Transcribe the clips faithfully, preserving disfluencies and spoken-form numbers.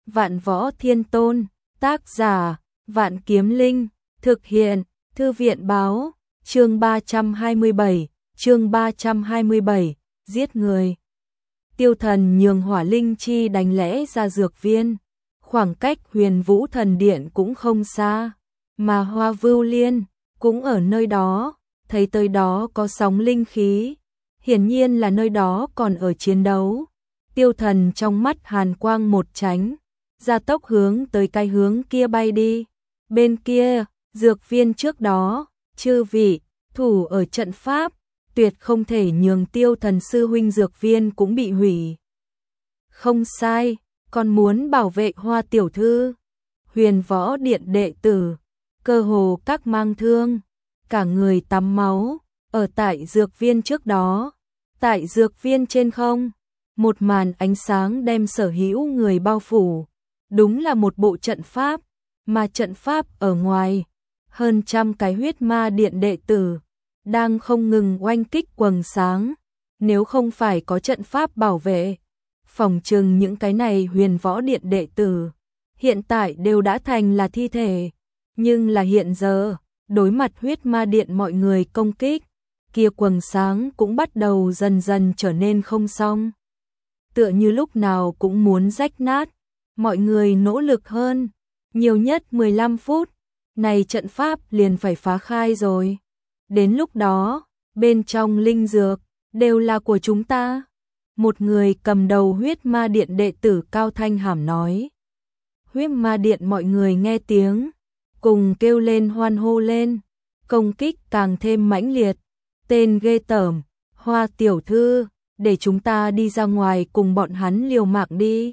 Vạn Võ Thiên Tôn, tác giả, Vạn Kiếm Linh, thực hiện, Thư viện báo, chương ba trăm hai mươi bảy, chương ba trăm hai mươi bảy, giết người. Tiêu Thần nhường Hỏa Linh Chi đánh lẽ ra dược viên, khoảng cách Huyền Vũ Thần Điện cũng không xa, mà Hoa Vưu Liên cũng ở nơi đó, thấy tới đó có sóng linh khí, hiển nhiên là nơi đó còn ở chiến đấu. Tiêu Thần trong mắt hàn quang một tránh, gia tốc hướng tới cái hướng kia bay đi. Bên kia, dược viên trước đó, chư vị, thủ ở trận pháp, tuyệt không thể nhường Tiêu Thần sư huynh dược viên cũng bị hủy. Không sai, còn muốn bảo vệ Hoa tiểu thư. Huyền Võ Điện đệ tử, cơ hồ các mang thương, cả người tắm máu, ở tại dược viên trước đó. Tại dược viên trên không, một màn ánh sáng đem sở hữu người bao phủ, đúng là một bộ trận pháp, mà trận pháp ở ngoài, hơn trăm cái huyết ma điện đệ tử, đang không ngừng oanh kích quầng sáng, nếu không phải có trận pháp bảo vệ, phòng trừng những cái này Huyền Võ Điện đệ tử, hiện tại đều đã thành là thi thể, nhưng là hiện giờ, đối mặt huyết ma điện mọi người công kích, kia quầng sáng cũng bắt đầu dần dần trở nên không xong. Tựa như lúc nào cũng muốn rách nát, mọi người nỗ lực hơn, nhiều nhất mười lăm phút, này trận pháp liền phải phá khai rồi. Đến lúc đó, bên trong linh dược, đều là của chúng ta. Một người cầm đầu huyết ma điện đệ tử cao thanh hàm nói. Huyết ma điện mọi người nghe tiếng, cùng kêu lên hoan hô lên, công kích càng thêm mãnh liệt. Tên ghê tởm, Hoa tiểu thư, để chúng ta đi ra ngoài cùng bọn hắn liều mạng đi.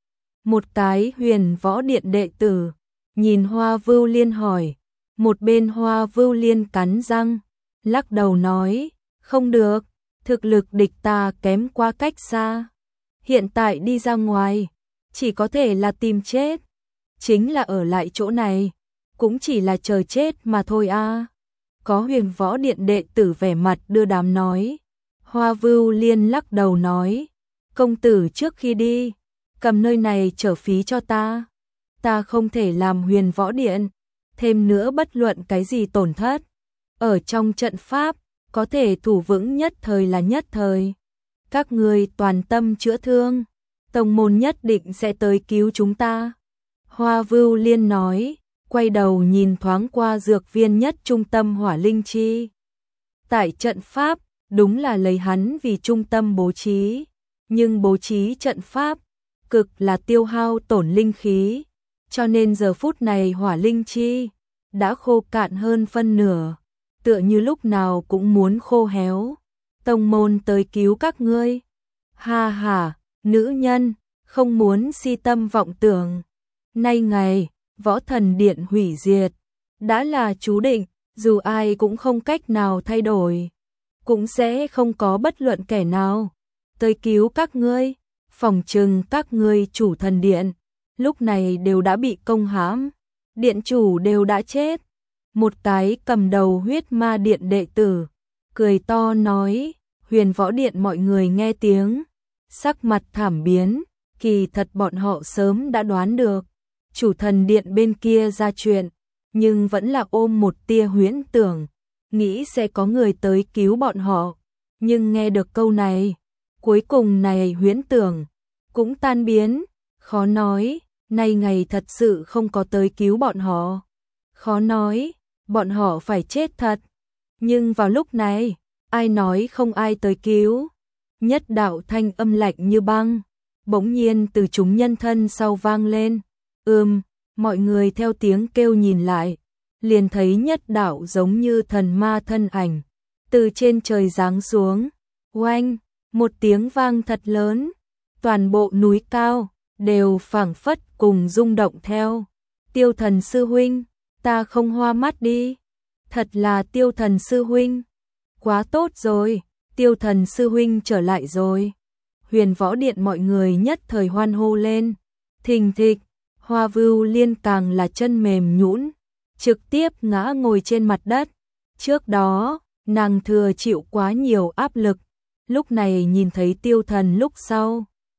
Một cái Huyền Võ Điện đệ tử, nhìn Hoa Vưu Liên hỏi, một bên Hoa Vưu Liên cắn răng, lắc đầu nói, không được, thực lực địch ta kém quá cách xa. Hiện tại đi ra ngoài, chỉ có thể là tìm chết, chính là ở lại chỗ này, cũng chỉ là chờ chết mà thôi a. À. Có Huyền Võ Điện đệ tử vẻ mặt đưa đám nói. Hoa Vưu Liên lắc đầu nói, công tử trước khi đi, cầm nơi này trở phí cho ta. Ta không thể làm Huyền Võ Điện, thêm nữa bất luận cái gì tổn thất. Ở trong trận pháp, có thể thủ vững nhất thời là nhất thời. Các người toàn tâm chữa thương, tông môn nhất định sẽ tới cứu chúng ta. Hoa Vưu Liên nói, quay đầu nhìn thoáng qua dược viên nhất trung tâm Hỏa Linh Chi. Tại trận pháp, đúng là lấy hắn vì trung tâm bố trí, nhưng bố trí trận pháp, cực là tiêu hao tổn linh khí, cho nên giờ phút này Hỏa Linh Chi đã khô cạn hơn phân nửa, tựa như lúc nào cũng muốn khô héo. Tông môn tới cứu các ngươi. Ha ha, nữ nhân, không muốn si tâm vọng tưởng. Nay ngày, Võ Thần Điện hủy diệt, đã là chú định, dù ai cũng không cách nào thay đổi, cũng sẽ không có bất luận kẻ nào tới cứu các ngươi. Phòng trừng các ngươi chủ thần điện, lúc này đều đã bị công hãm, điện chủ đều đã chết. Một cái cầm đầu huyết ma điện đệ tử, cười to nói, Huyền Võ Điện mọi người nghe tiếng, sắc mặt thảm biến, kỳ thật bọn họ sớm đã đoán được. Chủ thần điện bên kia ra chuyện, nhưng vẫn là ôm một tia huyễn tưởng, nghĩ sẽ có người tới cứu bọn họ, nhưng nghe được câu này, cuối cùng này huyễn tưởng cũng tan biến, khó nói, nay ngày thật sự không có tới cứu bọn họ, khó nói, bọn họ phải chết thật. Nhưng vào lúc này, ai nói không ai tới cứu? Nhất đạo thanh âm lạnh như băng, bỗng nhiên từ chúng nhân thân sau vang lên. Ừm, mọi người theo tiếng kêu nhìn lại, liền thấy nhất đạo giống như thần ma thân ảnh, từ trên trời giáng xuống. Oanh, một tiếng vang thật lớn, toàn bộ núi cao, đều phảng phất cùng rung động theo. Tiêu Thần sư huynh, ta không hoa mắt đi. Thật là Tiêu Thần sư huynh. Quá tốt rồi, Tiêu Thần sư huynh trở lại rồi. Huyền Võ Điện mọi người nhất thời hoan hô lên. Thình thịch, Hoa Vưu Liên càng là chân mềm nhũn, trực tiếp ngã ngồi trên mặt đất. Trước đó, nàng thừa chịu quá nhiều áp lực, lúc này nhìn thấy Tiêu Thần lúc sau,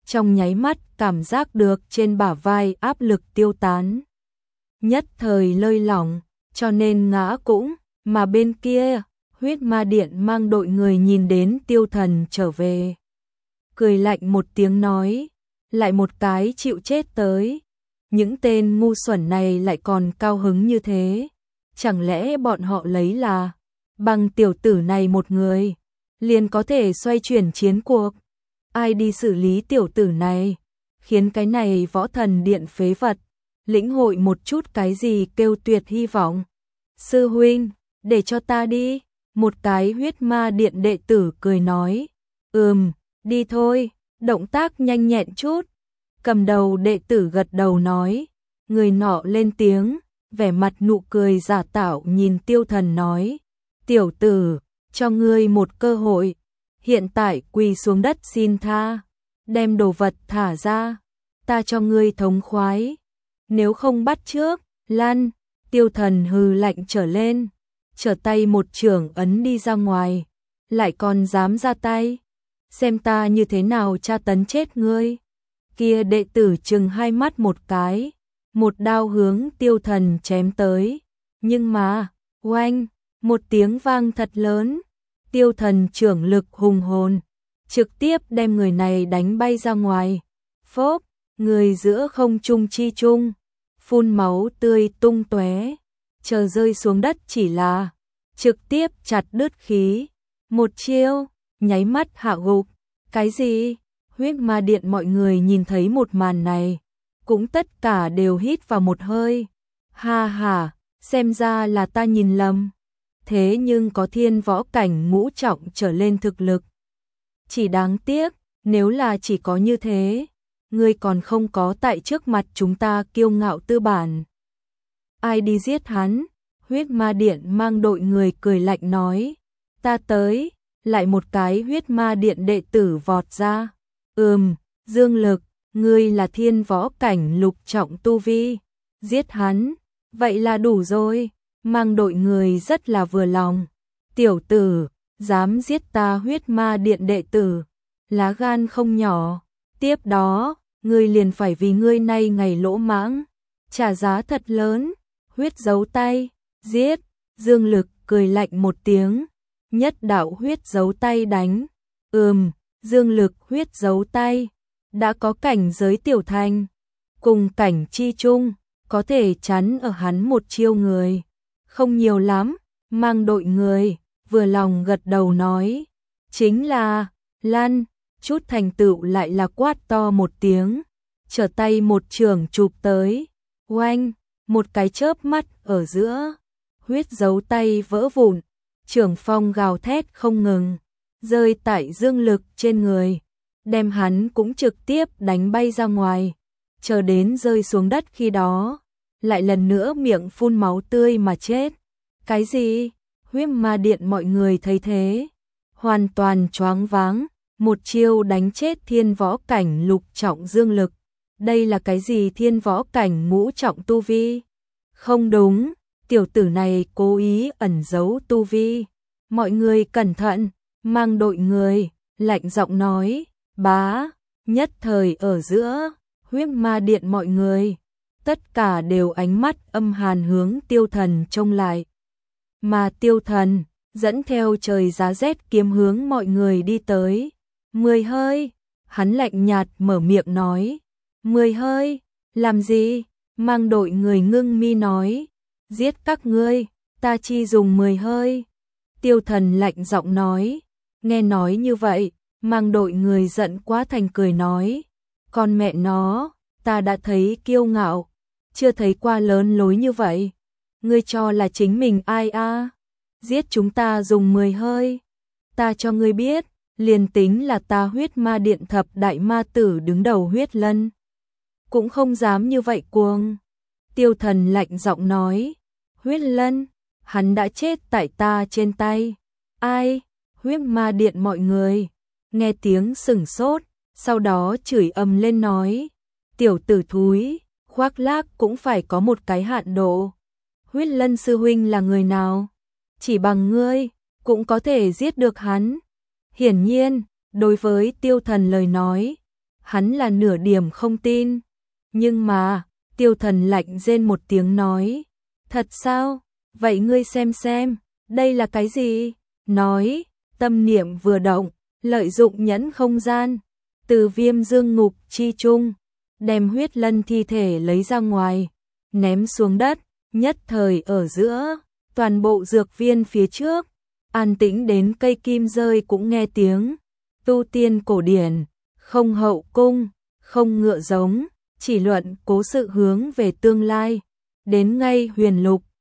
trong nháy mắt cảm giác được trên bả vai áp lực tiêu tán. Nhất thời lơi lỏng, cho nên ngã cũng, mà bên kia, huyết ma điện mang đội người nhìn đến Tiêu Thần trở về. Cười lạnh một tiếng nói, lại một cái chịu chết tới. Những tên ngu xuẩn này lại còn cao hứng như thế. Chẳng lẽ bọn họ lấy là, bằng tiểu tử này một người, liền có thể xoay chuyển chiến cuộc. Ai đi xử lý tiểu tử này, khiến cái này võ thần điện phế vật, lĩnh hội một chút cái gì kêu tuyệt hy vọng. Sư huynh, để cho ta đi. Một cái huyết ma điện đệ tử cười nói, ừm, đi thôi, động tác nhanh nhẹn chút. Cầm đầu đệ tử gật đầu nói, người nọ lên tiếng, vẻ mặt nụ cười giả tạo nhìn Tiêu Thần nói, tiểu tử, cho ngươi một cơ hội, hiện tại quỳ xuống đất xin tha, đem đồ vật thả ra, ta cho ngươi thống khoái, nếu không bắt trước, lăn. Tiêu Thần hừ lạnh trở lên, trở tay một chưởng ấn đi ra ngoài, lại còn dám ra tay, xem ta như thế nào tra tấn chết ngươi. Kia đệ tử chừng hai mắt một cái, một đao hướng Tiêu Thần chém tới, nhưng mà, oanh, một tiếng vang thật lớn, Tiêu Thần trưởng lực hùng hồn, trực tiếp đem người này đánh bay ra ngoài, phốp, người giữa không trung chi trung, phun máu tươi tung tóe, chờ rơi xuống đất chỉ là trực tiếp chặt đứt khí, một chiêu, nháy mắt hạ gục. Cái gì? Huyết ma điện mọi người nhìn thấy một màn này, cũng tất cả đều hít vào một hơi. Ha ha, xem ra là ta nhìn lầm. Thế nhưng có thiên võ cảnh ngũ trọng trở lên thực lực. Chỉ đáng tiếc, nếu là chỉ có như thế, ngươi còn không có tại trước mặt chúng ta kiêu ngạo tư bản. Ai đi giết hắn? Huyết ma điện mang đội người cười lạnh nói, ta tới. Lại một cái huyết ma điện đệ tử vọt ra. Ừm, Dương Lực, ngươi là thiên võ cảnh lục trọng tu vi, giết hắn, vậy là đủ rồi. Mang đội người rất là vừa lòng. Tiểu tử, dám giết ta huyết ma điện đệ tử, lá gan không nhỏ. Tiếp đó, ngươi liền phải vì ngươi nay ngày lỗ mãng, trả giá thật lớn. Huyết dấu tay, giết. Dương Lực cười lạnh một tiếng, nhất đạo huyết dấu tay đánh. Ừm, Dương Lực huyết dấu tay, đã có cảnh giới tiểu thành, cùng cảnh chi trung, có thể chắn ở hắn một chiêu người. Không nhiều lắm, mang đội người, vừa lòng gật đầu nói, chính là, lăn, chút thành tựu lại là quát to một tiếng, trở tay một trường chụp tới, oanh, một cái chớp mắt ở giữa, huyết dấu tay vỡ vụn, trường phong gào thét không ngừng, rơi tại Dương Lực trên người, đem hắn cũng trực tiếp đánh bay ra ngoài, chờ đến rơi xuống đất khi đó, lại lần nữa miệng phun máu tươi mà chết. Cái gì? Huyết ma điện mọi người thấy thế, hoàn toàn choáng váng, một chiêu đánh chết thiên võ cảnh lục trọng Dương Lực. Đây là cái gì thiên võ cảnh ngũ trọng tu vi? Không đúng, tiểu tử này cố ý ẩn giấu tu vi. Mọi người cẩn thận, mang đội người, lạnh giọng nói, bá, nhất thời ở giữa, huyết ma điện mọi người, tất cả đều ánh mắt âm hàn hướng Tiêu Thần trông lại. Mà Tiêu Thần, dẫn theo trời giá rét kiếm hướng mọi người đi tới. Mười hơi, hắn lạnh nhạt mở miệng nói. Mười hơi, làm gì? Mang đội người ngưng mi nói. Giết các ngươi, ta chi dùng mười hơi. Tiêu Thần lạnh giọng nói. Nghe nói như vậy, mang đội người giận quá thành cười nói. Con mẹ nó, ta đã thấy kiêu ngạo, chưa thấy qua lớn lối như vậy. Ngươi cho là chính mình ai a? À? Giết chúng ta dùng mười hơi. Ta cho ngươi biết, liền tính là ta huyết ma điện thập đại ma tử đứng đầu huyết lân, cũng không dám như vậy cuồng. Tiêu Thần lạnh giọng nói, huyết lân, hắn đã chết tại ta trên tay. Ai? Huyết ma điện mọi người, nghe tiếng sửng sốt, sau đó chửi ầm lên nói, tiểu tử thúi, khoác lác cũng phải có một cái hạn độ. Huyết lân sư huynh là người nào? Chỉ bằng ngươi, cũng có thể giết được hắn. Hiển nhiên, đối với Tiêu Thần lời nói, hắn là nửa điểm không tin. Nhưng mà, Tiêu Thần lạnh rên một tiếng nói, thật sao? Vậy ngươi xem xem, đây là cái gì? Nói, tâm niệm vừa động, lợi dụng nhẫn không gian, từ Viêm Dương ngục chi trung, đem Huyết Lân thi thể lấy ra ngoài, ném xuống đất, nhất thời ở giữa, toàn bộ dược viên phía trước, an tĩnh đến cây kim rơi cũng nghe tiếng. Tu tiên cổ điển, không hậu cung, không ngựa giống, chỉ luận cố sự hướng về tương lai, đến ngay huyền lục,